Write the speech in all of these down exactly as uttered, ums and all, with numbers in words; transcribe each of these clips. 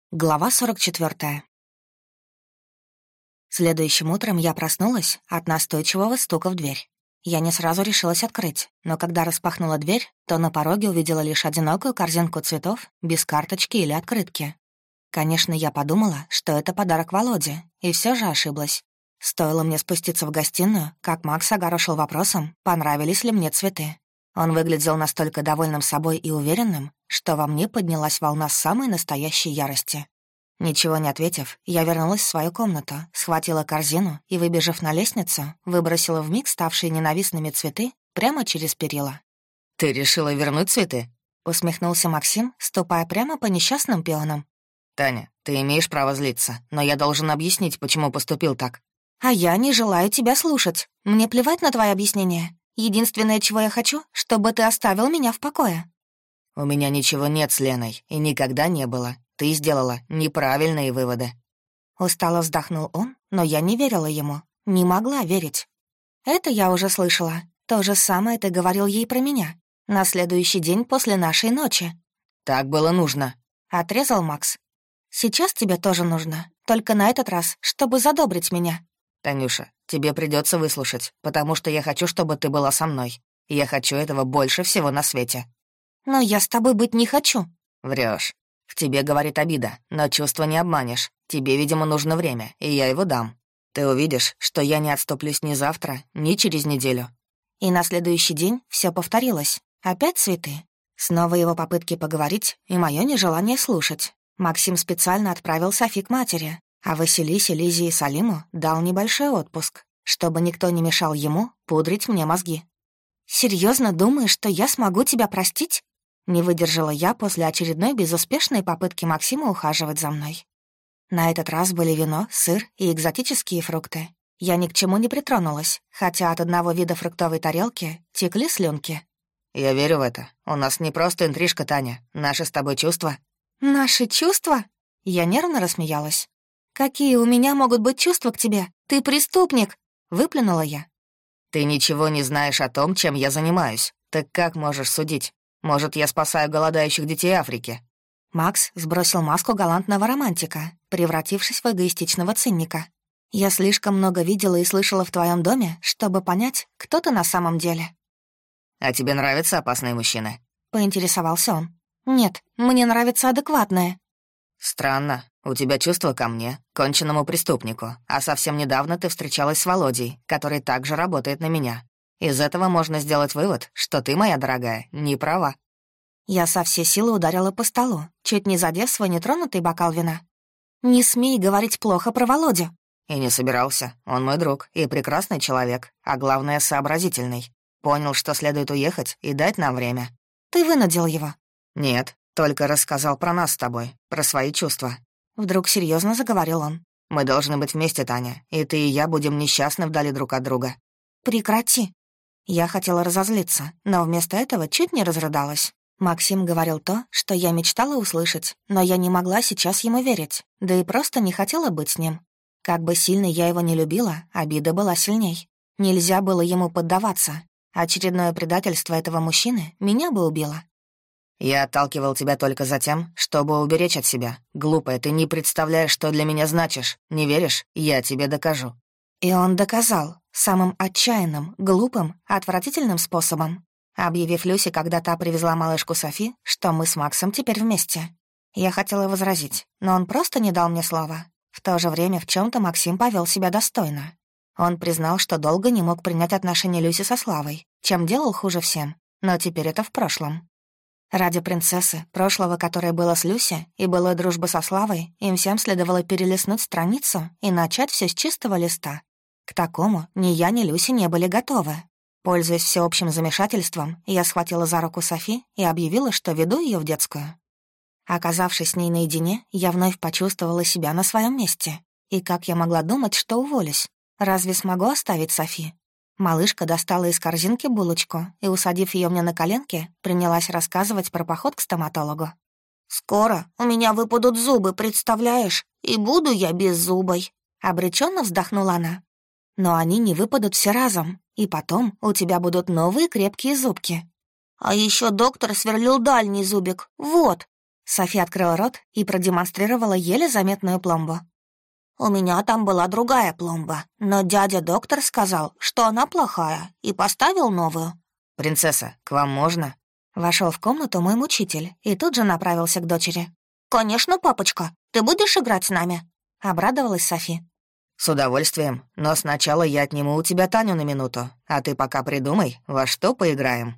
Глава сорок четвёртая. Следующим утром я проснулась от настойчивого стука в дверь. Я не сразу решилась открыть, но когда распахнула дверь, то на пороге увидела лишь одинокую корзинку цветов без карточки или открытки. Конечно, я подумала, что это подарок Володе, и все же ошиблась. Стоило мне спуститься в гостиную, как Макс огорошил вопросом, понравились ли мне цветы. Он выглядел настолько довольным собой и уверенным, что во мне поднялась волна самой настоящей ярости. Ничего не ответив, я вернулась в свою комнату, схватила корзину и, выбежав на лестницу, выбросила вмиг ставшие ненавистными цветы прямо через перила. «Ты решила вернуть цветы?» — усмехнулся Максим, ступая прямо по несчастным пионам. «Таня, ты имеешь право злиться, но я должен объяснить, почему поступил так». «А я не желаю тебя слушать. Мне плевать на твои объяснения. Единственное, чего я хочу, чтобы ты оставил меня в покое». «У меня ничего нет с Леной, и никогда не было. Ты сделала неправильные выводы». Устало вздохнул он, но я не верила ему. Не могла верить. «Это я уже слышала. То же самое ты говорил ей про меня. На следующий день после нашей ночи». «Так было нужно», — отрезал Макс. «Сейчас тебе тоже нужно, только на этот раз, чтобы задобрить меня». «Танюша, тебе придется выслушать, потому что я хочу, чтобы ты была со мной. Я хочу этого больше всего на свете». «Но я с тобой быть не хочу». Врешь. В тебе говорит обида, но чувства не обманешь. Тебе, видимо, нужно время, и я его дам. Ты увидишь, что я не отступлюсь ни завтра, ни через неделю». И на следующий день все повторилось. Опять цветы. Снова его попытки поговорить и мое нежелание слушать. Максим специально отправил Софи к матери, а Василисе, Лизе и Салиму дал небольшой отпуск, чтобы никто не мешал ему пудрить мне мозги. «Серьезно думаешь, что я смогу тебя простить?» Не выдержала я после очередной безуспешной попытки Максима ухаживать за мной. На этот раз были вино, сыр и экзотические фрукты. Я ни к чему не притронулась, хотя от одного вида фруктовой тарелки текли слюнки. «Я верю в это. У нас не просто интрижка, Таня. Наши с тобой чувства». «Наши чувства?» Я нервно рассмеялась. «Какие у меня могут быть чувства к тебе? Ты преступник!» — выплюнула я. «Ты ничего не знаешь о том, чем я занимаюсь. Так как можешь судить? Может, я спасаю голодающих детей Африки?» Макс сбросил маску галантного романтика, превратившись в эгоистичного цинника. «Я слишком много видела и слышала в твоем доме, чтобы понять, кто ты на самом деле». «А тебе нравятся опасные мужчины?» — поинтересовался он. «Нет, мне нравятся адекватные». «Странно. У тебя чувства ко мне, конченному преступнику, а совсем недавно ты встречалась с Володей, который также работает на меня. Из этого можно сделать вывод, что ты, моя дорогая, не права». Я со всей силы ударила по столу, чуть не задев свой нетронутый бокал вина. «Не смей говорить плохо про Володю». «И не собирался. Он мой друг и прекрасный человек, а главное, сообразительный. Понял, что следует уехать и дать нам время». «Ты вынудил его?» «Нет, только рассказал про нас с тобой, про свои чувства». Вдруг серьезно заговорил он. «Мы должны быть вместе, Таня, и ты и я будем несчастны вдали друг от друга». «Прекрати». Я хотела разозлиться, но вместо этого чуть не разрыдалась. Максим говорил то, что я мечтала услышать, но я не могла сейчас ему верить, да и просто не хотела быть с ним. Как бы сильно я его не любила, обида была сильней. Нельзя было ему поддаваться. Очередное предательство этого мужчины меня бы убило. «Я отталкивал тебя только за тем, чтобы уберечь от себя. Глупая, ты не представляешь, что для меня значишь. Не веришь? Я тебе докажу». И он доказал самым отчаянным, глупым, отвратительным способом, объявив Люсе, когда та привезла малышку Софи, что мы с Максом теперь вместе. Я хотела возразить, но он просто не дал мне слова. В то же время в чем то Максим повел себя достойно. Он признал, что долго не мог принять отношения Люси со Славой, чем делал хуже всем, но теперь это в прошлом. Ради принцессы, прошлого, которое было с Люси, и былой дружбы со Славой, им всем следовало перелистнуть страницу и начать все с чистого листа. К такому ни я, ни Люси не были готовы. Пользуясь всеобщим замешательством, я схватила за руку Софи и объявила, что веду ее в детскую. Оказавшись с ней наедине, я вновь почувствовала себя на своем месте. И как я могла думать, что уволюсь? Разве смогу оставить Софи? Малышка достала из корзинки булочку и, усадив ее мне на коленки, принялась рассказывать про поход к стоматологу. «Скоро у меня выпадут зубы, представляешь? И буду я беззубой», — обреченно вздохнула она. «Но они не выпадут все разом, и потом у тебя будут новые крепкие зубки». «А еще доктор сверлил дальний зубик, вот». Софи открыла рот и продемонстрировала еле заметную пломбу. «У меня там была другая пломба, но дядя-доктор сказал, что она плохая, и поставил новую». «Принцесса, к вам можно?» Вошел в комнату мой мучитель и тут же направился к дочери. «Конечно, папочка, ты будешь играть с нами?» — обрадовалась Софи. «С удовольствием, но сначала я отниму у тебя Таню на минуту, а ты пока придумай, во что поиграем».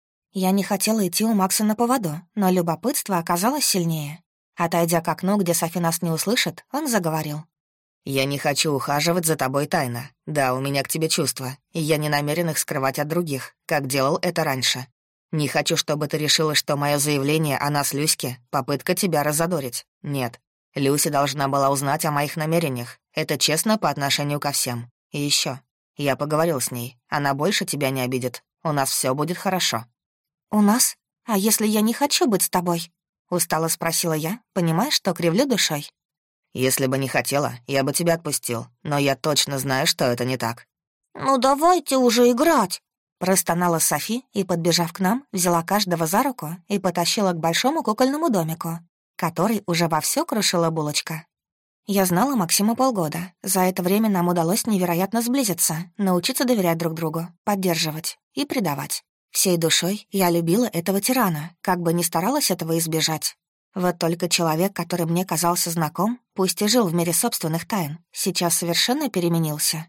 Я не хотела идти у Макса на поводу, но любопытство оказалось сильнее. Отойдя к окну, где Софи нас не услышит, он заговорил. «Я не хочу ухаживать за тобой тайно. Да, у меня к тебе чувства, и я не намерен их скрывать от других, как делал это раньше. Не хочу, чтобы ты решила, что мое заявление о нас Люське — попытка тебя разодорить. Нет. Люся должна была узнать о моих намерениях. Это честно по отношению ко всем. И еще. Я поговорил с ней. Она больше тебя не обидит. У нас все будет хорошо». «У нас? А если я не хочу быть с тобой?» — устало спросила я, понимая, что кривлю душой. «Если бы не хотела, я бы тебя отпустил, но я точно знаю, что это не так». «Ну давайте уже играть!» — простонала Софи и, подбежав к нам, взяла каждого за руку и потащила к большому кукольному домику, который уже вовсю крушила булочка. Я знала Максима полгода. За это время нам удалось невероятно сблизиться, научиться доверять друг другу, поддерживать и предавать. Всей душой я любила этого тирана, как бы ни старалась этого избежать. Вот только человек, который мне казался знаком, пусть и жил в мире собственных тайн, сейчас совершенно переменился.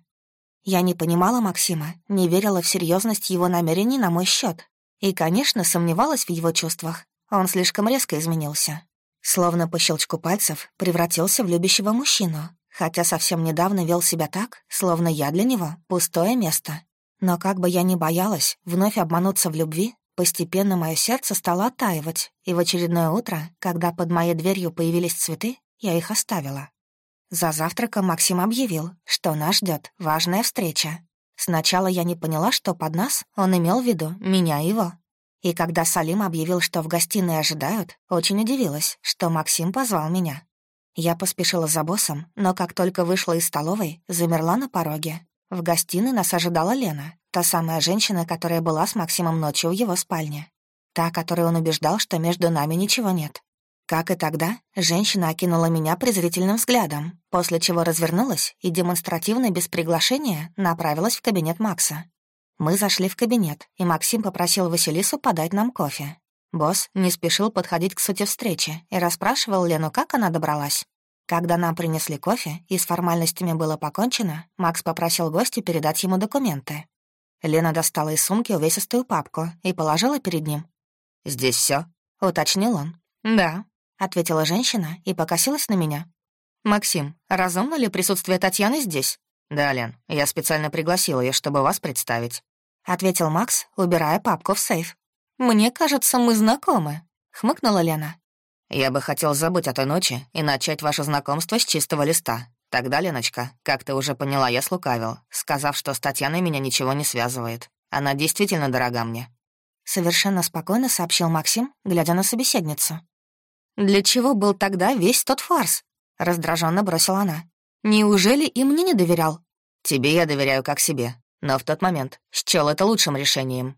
Я не понимала Максима, не верила в серьезность его намерений на мой счет и, конечно, сомневалась в его чувствах. Он слишком резко изменился. Словно по щелчку пальцев превратился в любящего мужчину, хотя совсем недавно вел себя так, словно я для него пустое место. Но как бы я ни боялась вновь обмануться в любви, постепенно мое сердце стало оттаивать, и в очередное утро, когда под моей дверью появились цветы, я их оставила. За завтраком Максим объявил, что нас ждет важная встреча. Сначала я не поняла, что под нас он имел в виду меня и его. И когда Салим объявил, что в гостиной ожидают, очень удивилась, что Максим позвал меня. Я поспешила за боссом, но как только вышла из столовой, замерла на пороге. В гостиной нас ожидала Лена, та самая женщина, которая была с Максимом ночью в его спальне. Та, которой он убеждал, что между нами ничего нет. Как и тогда, женщина окинула меня презрительным взглядом, после чего развернулась и демонстративно без приглашения направилась в кабинет Макса. Мы зашли в кабинет, и Максим попросил Василису подать нам кофе. Босс не спешил подходить к сути встречи и расспрашивал Лену, как она добралась. Когда нам принесли кофе и с формальностями было покончено, Макс попросил гостя передать ему документы. Лена достала из сумки увесистую папку и положила перед ним. «Здесь все? Уточнил он. «Да», — ответила женщина и покосилась на меня. «Максим, разумно ли присутствие Татьяны здесь?» «Да, Лен, я специально пригласил ее, чтобы вас представить», — ответил Макс, убирая папку в сейф. «Мне кажется, мы знакомы», — хмыкнула Лена. «Я бы хотел забыть о той ночи и начать ваше знакомство с чистого листа. Тогда, Леночка, как ты уже поняла, я слукавил, сказав, что с Татьяной меня ничего не связывает. Она действительно дорога мне». Совершенно спокойно сообщил Максим, глядя на собеседницу. «Для чего был тогда весь тот фарс?» — раздраженно бросила она. «Неужели и мне не доверял?» «Тебе я доверяю как себе, но в тот момент счёл это лучшим решением».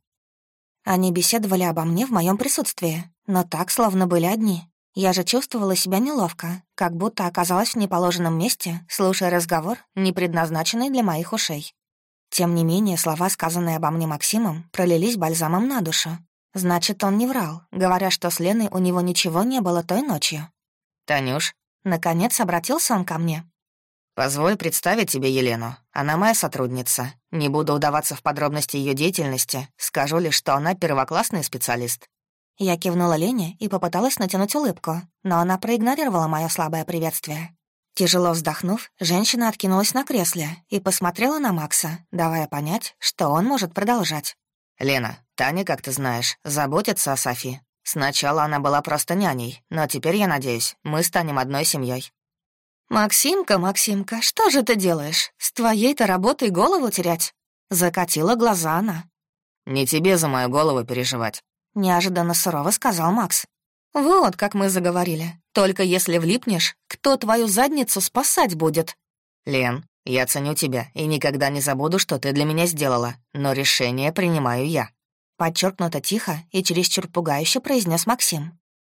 Они беседовали обо мне в моем присутствии, но так, словно были одни. Я же чувствовала себя неловко, как будто оказалась в неположенном месте, слушая разговор, не предназначенный для моих ушей. Тем не менее, слова, сказанные обо мне Максимом, пролились бальзамом на душу. Значит, он не врал, говоря, что с Леной у него ничего не было той ночью. «Танюш», наконец обратился он ко мне. «Позволь представить тебе Елену. Она моя сотрудница. Не буду удаваться в подробности ее деятельности, скажу лишь, что она первоклассный специалист». Я кивнула Лене и попыталась натянуть улыбку, но она проигнорировала мое слабое приветствие. Тяжело вздохнув, женщина откинулась на кресле и посмотрела на Макса, давая понять, что он может продолжать. «Лена, Таня, как ты знаешь, заботится о Софи. Сначала она была просто няней, но теперь, я надеюсь, мы станем одной семьей. «Максимка, Максимка, что же ты делаешь? С твоей-то работой голову терять?» Закатила глаза она. «Не тебе за мою голову переживать», — неожиданно сурово сказал Макс. «Вот как мы заговорили. Только если влипнешь, кто твою задницу спасать будет?» «Лен, я ценю тебя и никогда не забуду, что ты для меня сделала, но решение принимаю я», — подчеркнуто тихо и чересчур пугающе произнес Максим.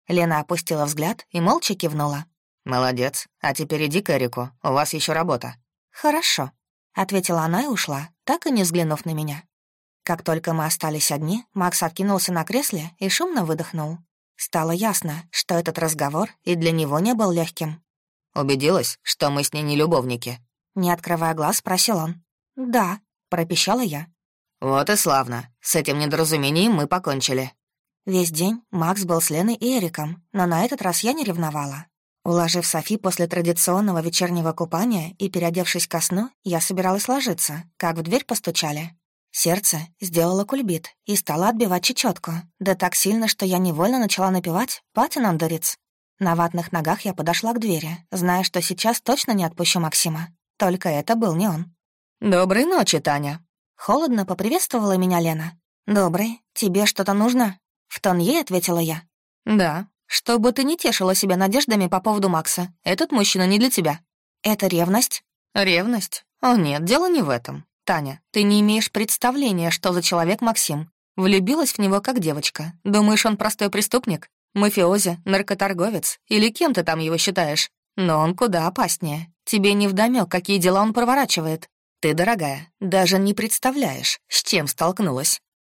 Лена опустила взгляд и молча кивнула. «Молодец. А теперь иди к Эрику, у вас еще работа». «Хорошо», — ответила она и ушла, так и не взглянув на меня. Как только мы остались одни, Макс откинулся на кресле и шумно выдохнул. Стало ясно, что этот разговор и для него не был легким. «Убедилась, что мы с ней не любовники?» Не открывая глаз, спросил он. «Да», — пропищала я. «Вот и славно. С этим недоразумением мы покончили». Весь день Макс был с Леной и Эриком, но на этот раз я не ревновала. Уложив Софи после традиционного вечернего купания и переодевшись ко сну, я собиралась ложиться, как в дверь постучали. Сердце сделало кульбит и стало отбивать чечётку, да так сильно, что я невольно начала напевать «Патинандерец». На ватных ногах я подошла к двери, зная, что сейчас точно не отпущу Максима. Только это был не он. «Доброй ночи, Таня». Холодно поприветствовала меня Лена. «Добрый, тебе что-то нужно?» В тон ей ответила я. «Да, чтобы ты не тешила себя надеждами по поводу Макса. Этот мужчина не для тебя». «Это ревность?» «Ревность? О нет, дело не в этом. Таня, ты не имеешь представления, что за человек Максим. Влюбилась в него как девочка. Думаешь, он простой преступник? Мафиози, наркоторговец? Или кем ты там его считаешь? Но он куда опаснее. Тебе невдомёк, какие дела он проворачивает. Ты, дорогая, даже не представляешь, с чем столкнулась».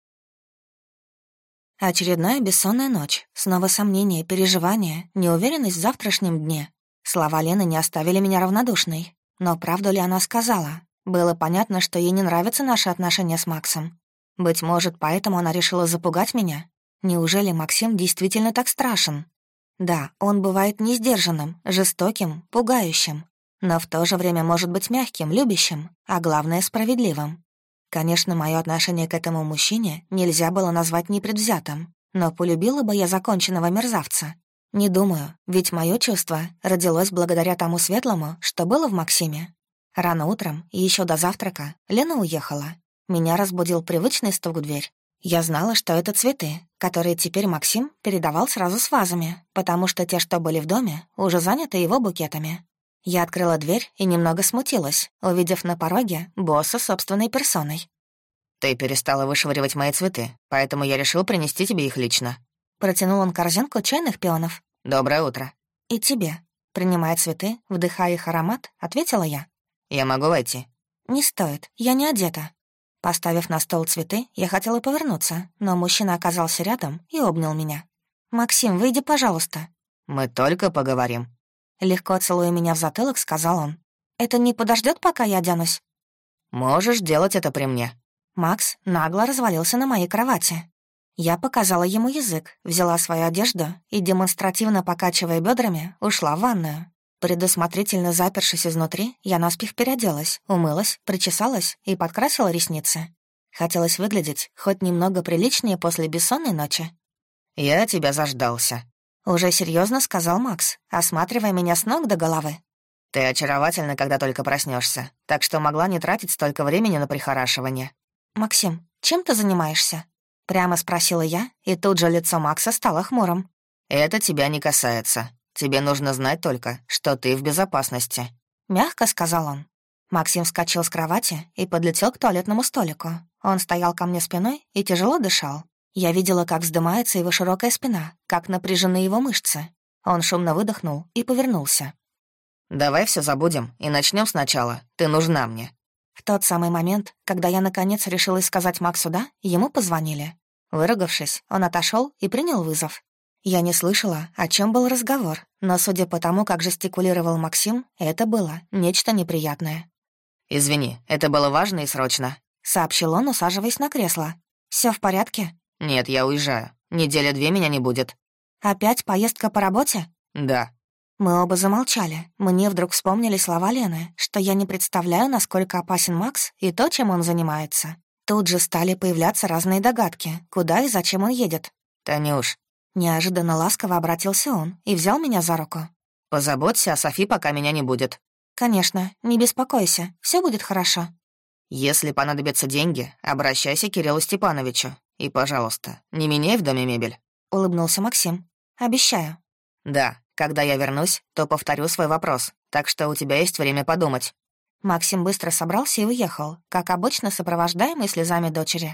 Очередная бессонная ночь. Снова сомнения, переживания, неуверенность в завтрашнем дне. Слова Лены не оставили меня равнодушной. Но правду ли она сказала? Было понятно, что ей не нравятся наши отношения с Максом. Быть может, поэтому она решила запугать меня? Неужели Максим действительно так страшен? Да, он бывает несдержанным, жестоким, пугающим, но в то же время может быть мягким, любящим, а главное — справедливым. Конечно, мое отношение к этому мужчине нельзя было назвать непредвзятым, но полюбила бы я законченного мерзавца. Не думаю, ведь мое чувство родилось благодаря тому светлому, что было в Максиме. Рано утром, еще до завтрака, Лена уехала. Меня разбудил привычный стук в дверь. Я знала, что это цветы, которые теперь Максим передавал сразу с вазами, потому что те, что были в доме, уже заняты его букетами. Я открыла дверь и немного смутилась, увидев на пороге босса собственной персоной. «Ты перестала вышвыривать мои цветы, поэтому я решил принести тебе их лично». Протянул он корзинку чайных пионов. «Доброе утро». «И тебе». Принимая цветы, вдыхая их аромат, ответила я. «Я могу войти?» «Не стоит, я не одета». Поставив на стол цветы, я хотела повернуться, но мужчина оказался рядом и обнял меня. «Максим, выйди, пожалуйста». «Мы только поговорим». Легко целуя меня в затылок, сказал он. «Это не подождет, пока я оденусь?» «Можешь делать это при мне». Макс нагло развалился на моей кровати. Я показала ему язык, взяла свою одежду и, демонстративно покачивая бедрами, ушла в ванную. Предусмотрительно запершись изнутри, я наспех переоделась, умылась, причесалась и подкрасила ресницы. Хотелось выглядеть хоть немного приличнее после бессонной ночи. «Я тебя заждался», — уже серьезно сказал Макс, осматривая меня с ног до головы. «Ты очаровательна, когда только проснешься, так что могла не тратить столько времени на прихорашивание». «Максим, чем ты занимаешься?» — прямо спросила я, и тут же лицо Макса стало хмурым. «Это тебя не касается. Тебе нужно знать только, что ты в безопасности», — мягко сказал он. Максим вскочил с кровати и подлетел к туалетному столику. Он стоял ко мне спиной и тяжело дышал. Я видела, как вздымается его широкая спина, как напряжены его мышцы. Он шумно выдохнул и повернулся. «Давай все забудем и начнем сначала. Ты нужна мне». В тот самый момент, когда я наконец решилась сказать Максу «да», ему позвонили. Выругавшись, он отошел и принял вызов. Я не слышала, о чем был разговор, но, судя по тому, как жестикулировал Максим, это было нечто неприятное. «Извини, это было важно и срочно», — сообщил он, усаживаясь на кресло. Все в порядке?» «Нет, я уезжаю. Недели две меня не будет». «Опять поездка по работе?» «Да». Мы оба замолчали. Мне вдруг вспомнили слова Лены, что я не представляю, насколько опасен Макс и то, чем он занимается. Тут же стали появляться разные догадки, куда и зачем он едет. «Танюш». Неожиданно ласково обратился он и взял меня за руку. «Позаботься о Софи, пока меня не будет». «Конечно, не беспокойся, все будет хорошо». «Если понадобятся деньги, обращайся к Кириллу Степановичу. И, пожалуйста, не меняй в доме мебель», — улыбнулся Максим. «Обещаю». «Да, когда я вернусь, то повторю свой вопрос, так что у тебя есть время подумать». Максим быстро собрался и уехал, как обычно сопровождаемый слезами дочери.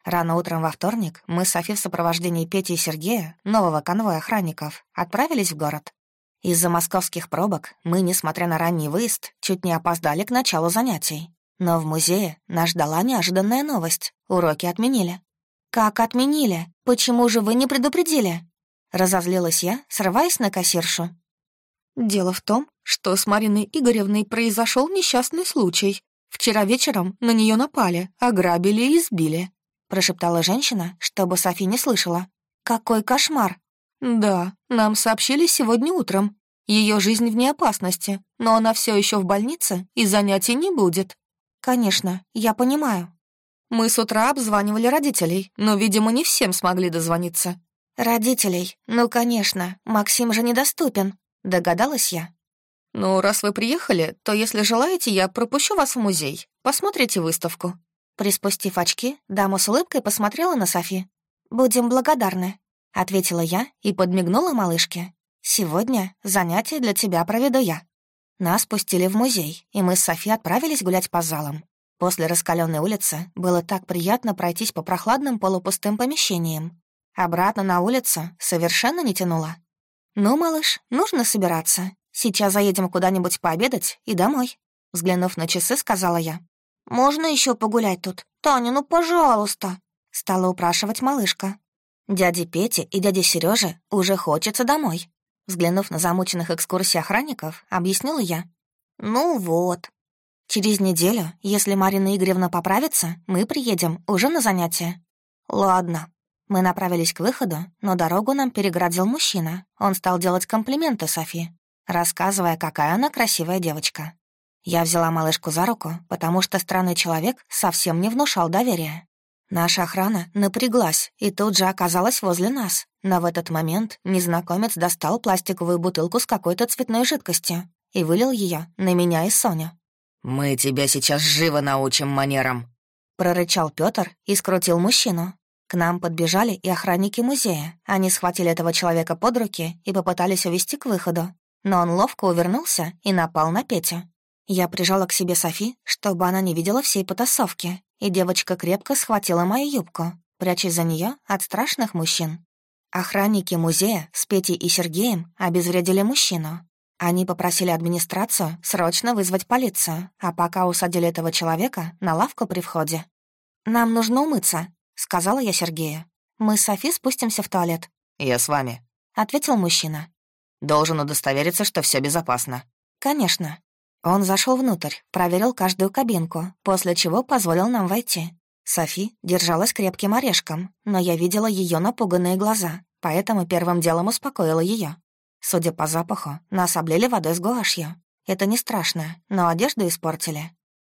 Рано утром во вторник мы с Софи в сопровождении Пети и Сергея, нового конвоя охранников, отправились в город. Из-за московских пробок мы, несмотря на ранний выезд, чуть не опоздали к началу занятий. Но в музее нас ждала неожиданная новость. Уроки отменили. «Как отменили? Почему же вы не предупредили?» Разозлилась я, срываясь на кассиршу. «Дело в том, что с Мариной Игоревной произошел несчастный случай. Вчера вечером на нее напали, ограбили и избили», — прошептала женщина, чтобы Софи не слышала. «Какой кошмар!» «Да, нам сообщили сегодня утром. Ее жизнь вне опасности, но она все еще в больнице и занятий не будет». «Конечно, я понимаю». «Мы с утра обзванивали родителей, но, видимо, не всем смогли дозвониться». «Родителей? Ну, конечно, Максим же недоступен», — догадалась я. «Ну, раз вы приехали, то, если желаете, я пропущу вас в музей. Посмотрите выставку». Приспустив очки, дама с улыбкой посмотрела на Софи. «Будем благодарны», — ответила я и подмигнула малышке. «Сегодня занятие для тебя проведу я». Нас пустили в музей, и мы с Софи отправились гулять по залам. После раскаленной улицы было так приятно пройтись по прохладным полупустым помещениям. Обратно на улицу совершенно не тянуло. «Ну, малыш, нужно собираться. Сейчас заедем куда-нибудь пообедать и домой», — взглянув на часы, сказала я. «Можно еще погулять тут? Таня, ну, пожалуйста», — стала упрашивать малышка. Дяде Пете и дяде Сереже уже хочется домой. Взглянув на замученных экскурсий охранников, объяснила я. «Ну вот. Через неделю, если Марина Игоревна поправится, мы приедем уже на занятия». «Ладно». Мы направились к выходу, но дорогу нам переградил мужчина. Он стал делать комплименты Софи, рассказывая, какая она красивая девочка. Я взяла малышку за руку, потому что странный человек совсем не внушал доверия. Наша охрана напряглась и тут же оказалась возле нас. Но в этот момент незнакомец достал пластиковую бутылку с какой-то цветной жидкостью и вылил ее на меня и Соню. «Мы тебя сейчас живо научим манерам», — прорычал Пётр и скрутил мужчину. К нам подбежали и охранники музея. Они схватили этого человека под руки и попытались увести к выходу. Но он ловко увернулся и напал на Петю. Я прижала к себе Софи, чтобы она не видела всей потасовки, и девочка крепко схватила мою юбку, прячась за нее от страшных мужчин. Охранники музея с Петей и Сергеем обезвредили мужчину. Они попросили администрацию срочно вызвать полицию, а пока усадили этого человека на лавку при входе. «Нам нужно умыться», — сказала я Сергею. «Мы с Софи спустимся в туалет». «Я с вами», — ответил мужчина. «Должен удостовериться, что все безопасно». «Конечно». Он зашел внутрь, проверил каждую кабинку, после чего позволил нам войти. Софи держалась крепким орешком, но я видела ее напуганные глаза, поэтому первым делом успокоила ее. Судя по запаху, нас облили водой с гуашью. Это не страшно, но одежду испортили.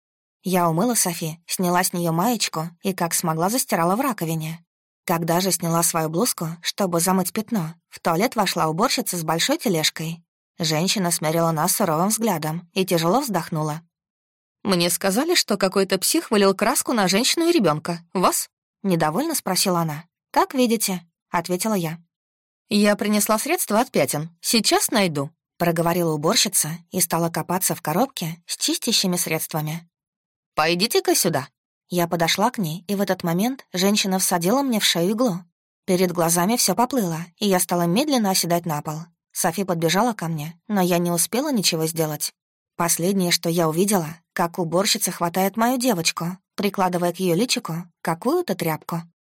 Я умыла Софи, сняла с нее маечку и как смогла застирала в раковине. Когда же сняла свою блузку, чтобы замыть пятно, в туалет вошла уборщица с большой тележкой. Женщина смерила нас суровым взглядом и тяжело вздохнула. «Мне сказали, что какой-то псих вылил краску на женщину и ребенка. Вас?» — недовольно спросила она. «Как видите», — ответила я. «Я принесла средства от пятен. Сейчас найду», — проговорила уборщица и стала копаться в коробке с чистящими средствами. «Пойдите-ка сюда». Я подошла к ней, и в этот момент женщина всадила мне в шею иглу. Перед глазами все поплыло, и я стала медленно оседать на пол. Софи подбежала ко мне, но я не успела ничего сделать. Последнее, что я увидела, как уборщица хватает мою девочку, прикладывая к ее личику какую-то тряпку.